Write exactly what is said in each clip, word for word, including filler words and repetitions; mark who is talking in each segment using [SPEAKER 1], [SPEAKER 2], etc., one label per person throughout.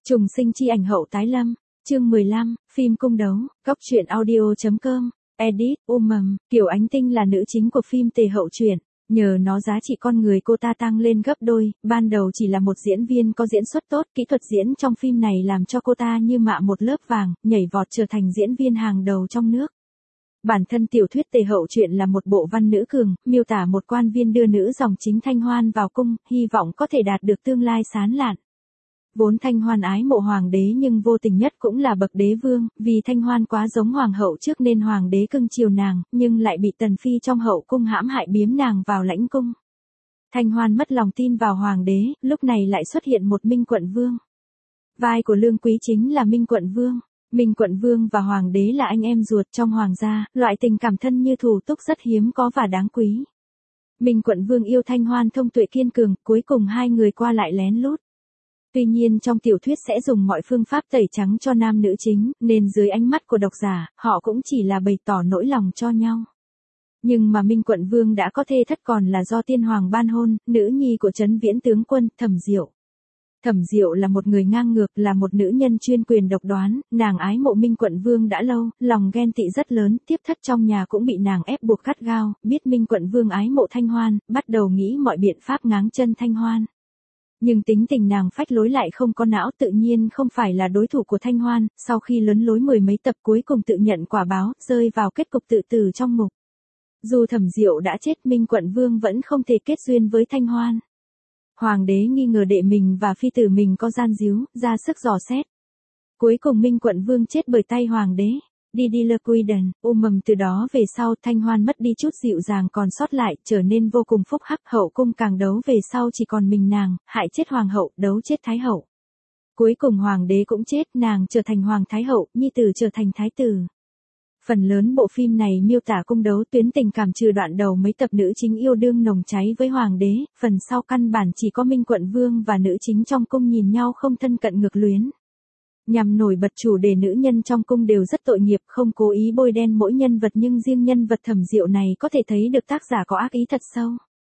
[SPEAKER 1] Trùng sinh chi ảnh hậu tái lâm, chương mười lăm, phim cung đấu, góc truyện audio.com, edit, Umầm, Kiều Ánh Tinh là nữ chính của phim Tề Hậu truyện, nhờ nó giá trị con người cô ta tăng lên gấp đôi, ban đầu chỉ là một diễn viên có diễn xuất tốt, kỹ thuật diễn trong phim này làm cho cô ta như mạ một lớp vàng, nhảy vọt trở thành diễn viên hàng đầu trong nước. Bản thân tiểu thuyết Tề Hậu truyện là một bộ văn nữ cường, miêu tả một quan viên đưa nữ dòng chính Thanh Hoan vào cung, hy vọng có thể đạt được tương lai sáng lạn. Vốn Thanh Hoan ái mộ hoàng đế nhưng vô tình nhất cũng là bậc đế vương, vì Thanh Hoan quá giống hoàng hậu trước nên hoàng đế cưng chiều nàng, nhưng lại bị tần phi trong hậu cung hãm hại biếm nàng vào lãnh cung. Thanh Hoan mất lòng tin vào hoàng đế, lúc này lại xuất hiện một Minh Quận Vương. Vai của Lương Quý chính là Minh Quận Vương. Minh Quận Vương và hoàng đế là anh em ruột trong hoàng gia, loại tình cảm thân như thù túc rất hiếm có và đáng quý. Minh Quận Vương yêu Thanh Hoan thông tuệ kiên cường, cuối cùng hai người qua lại lén lút. Tuy nhiên trong tiểu thuyết sẽ dùng mọi phương pháp tẩy trắng cho nam nữ chính, nên dưới ánh mắt của độc giả, họ cũng chỉ là bày tỏ nỗi lòng cho nhau. Nhưng mà Minh Quận Vương đã có thê thất còn là do tiên hoàng ban hôn, nữ nhi của Trấn Viễn tướng quân, Thẩm Diệu. Thẩm Diệu là một người ngang ngược, là một nữ nhân chuyên quyền độc đoán, nàng ái mộ Minh Quận Vương đã lâu, lòng ghen tị rất lớn, tiếp thất trong nhà cũng bị nàng ép buộc gắt gao, biết Minh Quận Vương ái mộ Thanh Hoan, bắt đầu nghĩ mọi biện pháp ngáng chân Thanh Hoan. Nhưng tính tình nàng phách lối lại không có não, tự nhiên không phải là đối thủ của Thanh Hoan, sau khi lấn lối mười mấy tập cuối cùng tự nhận quả báo, rơi vào kết cục tự tử trong ngục. Dù Thẩm Diệu đã chết, Minh Quận Vương vẫn không thể kết duyên với Thanh Hoan. Hoàng đế nghi ngờ đệ mình và phi tử mình có gian díu, ra sức dò xét. Cuối cùng Minh Quận Vương chết bởi tay hoàng đế. Đi đi lơ quy đần, Umầm từ đó về sau Thanh Hoan mất đi chút dịu dàng còn sót lại, trở nên vô cùng phúc hắc, hậu cung càng đấu về sau chỉ còn mình nàng, hại chết hoàng hậu, đấu chết thái hậu. Cuối cùng hoàng đế cũng chết, nàng trở thành hoàng thái hậu, nhi tử trở thành thái tử. Phần lớn bộ phim này miêu tả cung đấu tuyến tình cảm, trừ đoạn đầu mấy tập nữ chính yêu đương nồng cháy với hoàng đế, phần sau căn bản chỉ có Minh Quận Vương và nữ chính trong cung nhìn nhau không thân cận ngược luyến. Nhằm nổi bật chủ đề nữ nhân trong cung đều rất tội nghiệp, không cố ý bôi đen mỗi nhân vật, nhưng riêng nhân vật Thẩm Diệu này có thể thấy được tác giả có ác ý thật sâu.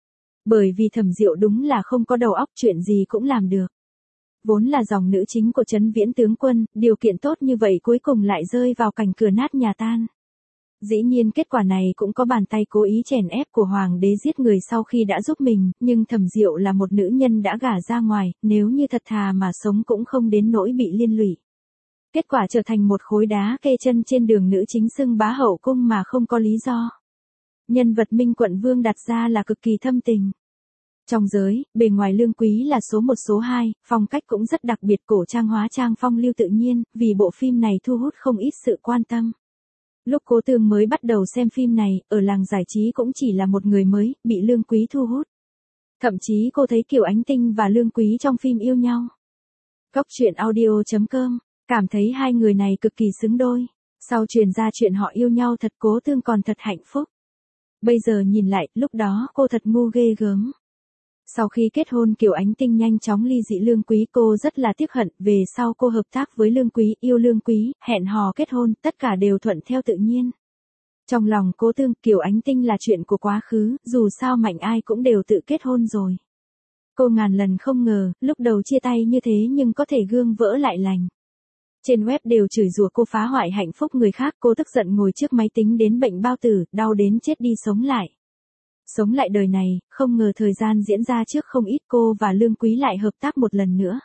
[SPEAKER 1] Bởi vì Thẩm Diệu đúng là không có đầu óc, chuyện gì cũng làm được. Vốn là dòng nữ chính của Trấn Viễn tướng quân, điều kiện tốt như vậy cuối cùng lại rơi vào cảnh cửa nát nhà tan. Dĩ nhiên kết quả này cũng có bàn tay cố ý chèn ép của hoàng đế giết người sau khi đã giúp mình, nhưng Thẩm Diệu là một nữ nhân đã gả ra ngoài, nếu như thật thà mà sống cũng không đến nỗi bị liên lụy. Kết quả trở thành một khối đá kê chân trên đường nữ chính xưng bá hậu cung mà không có lý do. Nhân vật Minh Quận Vương đặt ra là cực kỳ thâm tình. Trong giới, bề ngoài Lương Quý là số một số hai, phong cách cũng rất đặc biệt, cổ trang hóa trang phong lưu tự nhiên, vì bộ phim này thu hút không ít sự quan tâm. Lúc Cố Tường mới bắt đầu xem phim này, ở làng giải trí cũng chỉ là một người mới, bị Lương Quý thu hút. Thậm chí cô thấy Kiều Ánh Tinh và Lương Quý trong phim yêu nhau. Góc truyện audio.com, cảm thấy hai người này cực kỳ xứng đôi. Sau truyền ra chuyện họ yêu nhau thật, Cố Tường còn thật hạnh phúc. Bây giờ nhìn lại, lúc đó cô thật ngu ghê gớm. Sau khi kết hôn Kiều Ánh Tinh nhanh chóng ly dị Lương Quý, cô rất là tiếc hận, về sau cô hợp tác với Lương Quý, yêu Lương Quý, hẹn hò kết hôn, tất cả đều thuận theo tự nhiên. Trong lòng Cố Tường, Kiều Ánh Tinh là chuyện của quá khứ, dù sao mạnh ai cũng đều tự kết hôn rồi. Cô ngàn lần không ngờ, lúc đầu chia tay như thế nhưng có thể gương vỡ lại lành. Trên web đều chửi rủa cô phá hoại hạnh phúc người khác, cô tức giận ngồi trước máy tính đến bệnh bao tử, đau đến chết đi sống lại. Sống lại đời này, không ngờ thời gian diễn ra trước không ít, cô và Lương Quý lại hợp tác một lần nữa.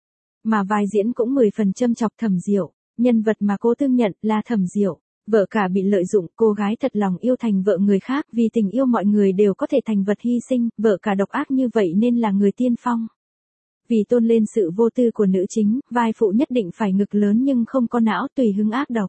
[SPEAKER 1] Mà vai diễn cũng mười phần châm chọc Thẩm Diệu, nhân vật mà cô tương nhận là Thẩm Diệu, vợ cả bị lợi dụng, cô gái thật lòng yêu thành vợ người khác, vì tình yêu mọi người đều có thể thành vật hy sinh, vợ cả độc ác như vậy nên là người tiên phong. Vì tôn lên sự vô tư của nữ chính, vai phụ nhất định phải ngực lớn nhưng không có não, tùy hứng ác độc.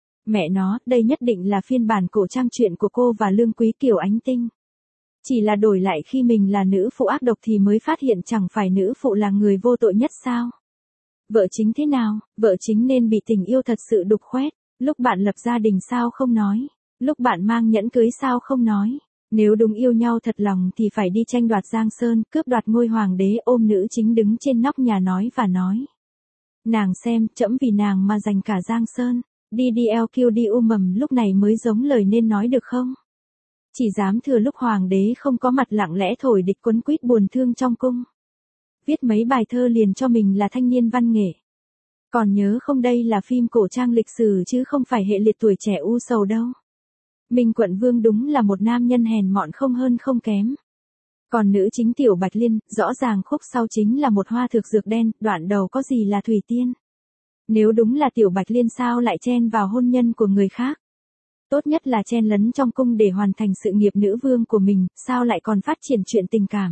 [SPEAKER 1] Mẹ nó, đây nhất định là phiên bản cổ trang truyện của cô và Lương Quý, Kiều Ánh Tinh. Chỉ là đổi lại khi mình là nữ phụ ác độc thì mới phát hiện chẳng phải nữ phụ là người vô tội nhất sao? Vợ chính thế nào? Vợ chính nên bị tình yêu thật sự đục khoét. Lúc bạn lập gia đình sao không nói? Lúc bạn mang nhẫn cưới sao không nói? Nếu đúng yêu nhau thật lòng thì phải đi tranh đoạt Giang Sơn, cướp đoạt ngôi hoàng đế, ôm nữ chính đứng trên nóc nhà nói và nói. Nàng xem, trẫm vì nàng mà giành cả Giang Sơn. Đi đi eo kiêu đi Umầm, lúc này mới giống lời nên nói được không? Chỉ dám thừa lúc hoàng đế không có mặt lặng lẽ thổi địch quấn quýt buồn thương trong cung. Viết mấy bài thơ liền cho mình là thanh niên văn nghệ. Còn nhớ không, đây là phim cổ trang lịch sử chứ không phải hệ liệt tuổi trẻ u sầu đâu. Minh Quận Vương đúng là một nam nhân hèn mọn không hơn không kém. Còn nữ chính Tiểu Bạch Liên, rõ ràng khúc sau chính là một hoa thực dược đen, đoạn đầu có gì là Thủy Tiên. Nếu đúng là Tiểu Bạch Liên sao lại chen vào hôn nhân của người khác? Tốt nhất là chen lấn trong cung để hoàn thành sự nghiệp nữ vương của mình, sao lại còn phát triển chuyện tình cảm?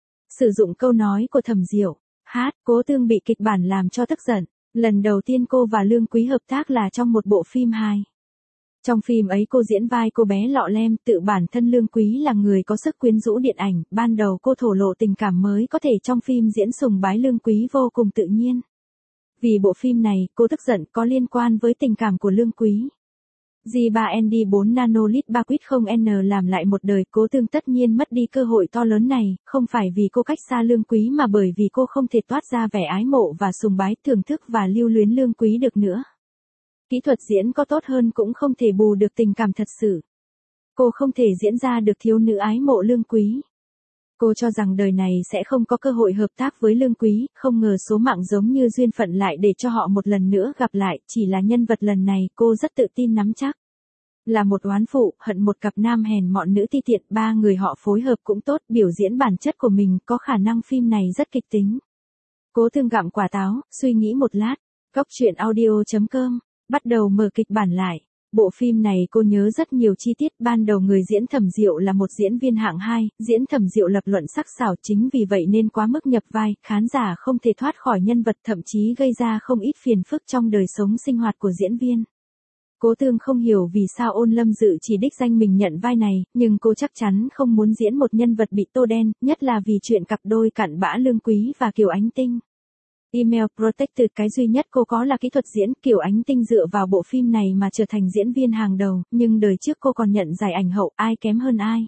[SPEAKER 1] Sử dụng câu nói của Thẩm Diệu, hát, Cố Tương bị kịch bản làm cho tức giận. Lần đầu tiên cô và Lương Quý hợp tác là trong một bộ phim hài. Trong phim ấy cô diễn vai cô bé lọ lem, tự bản thân Lương Quý là người có sức quyến rũ điện ảnh, ban đầu cô thổ lộ tình cảm mới có thể trong phim diễn sùng bái Lương Quý vô cùng tự nhiên. Vì bộ phim này, cô tức giận có liên quan với tình cảm của Lương Quý. G ba N D bốn nanolit ba quýt không N làm lại một đời, Cố Tương tất nhiên mất đi cơ hội to lớn này, không phải vì cô cách xa Lương Quý mà bởi vì cô không thể toát ra vẻ ái mộ và sùng bái, thưởng thức và lưu luyến Lương Quý được nữa. Kỹ thuật diễn có tốt hơn cũng không thể bù được tình cảm thật sự. Cô không thể diễn ra được thiếu nữ ái mộ Lương Quý. Cô cho rằng đời này sẽ không có cơ hội hợp tác với Lương Quý, không ngờ số mạng giống như duyên phận lại để cho họ một lần nữa gặp lại, chỉ là nhân vật lần này cô rất tự tin nắm chắc. Là một oán phụ, hận một cặp nam hèn mọn nữ ti tiện, ba người họ phối hợp cũng tốt, biểu diễn bản chất của mình, có khả năng phim này rất kịch tính. Cố Tương gặm quả táo, suy nghĩ một lát, Góc truyện audio chấm com, bắt đầu mở kịch bản lại. Bộ phim này cô nhớ rất nhiều chi tiết, ban đầu người diễn Thẩm Diệu là một diễn viên hạng hai, diễn Thẩm Diệu lập luận sắc sảo, chính vì vậy nên quá mức nhập vai, khán giả không thể thoát khỏi nhân vật, thậm chí gây ra không ít phiền phức trong đời sống sinh hoạt của diễn viên. Cố Tương không hiểu vì sao Ôn Lâm Dự chỉ đích danh mình nhận vai này, nhưng cô chắc chắn không muốn diễn một nhân vật bị tô đen, nhất là vì chuyện cặp đôi cặn bã Lương Quý và Kiều Ánh Tinh. Email Protected, cái duy nhất cô có là kỹ thuật diễn. Kiều Ánh Tinh dựa vào bộ phim này mà trở thành diễn viên hàng đầu, nhưng đời trước cô còn nhận giải ảnh hậu, ai kém hơn ai.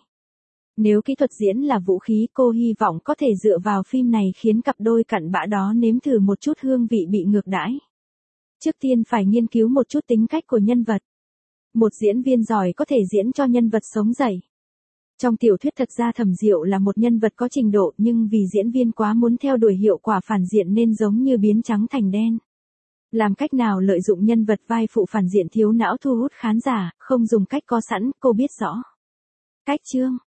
[SPEAKER 1] Nếu kỹ thuật diễn là vũ khí, cô hy vọng có thể dựa vào phim này khiến cặp đôi cặn bã đó nếm thử một chút hương vị bị ngược đãi. Trước tiên phải nghiên cứu một chút tính cách của nhân vật. Một diễn viên giỏi có thể diễn cho nhân vật sống dậy. Trong tiểu thuyết thật ra Thẩm Diệu là một nhân vật có trình độ, nhưng vì diễn viên quá muốn theo đuổi hiệu quả phản diện nên giống như biến trắng thành đen. Làm cách nào lợi dụng nhân vật vai phụ phản diện thiếu não thu hút khán giả, không dùng cách có sẵn, cô biết rõ. Cách chương,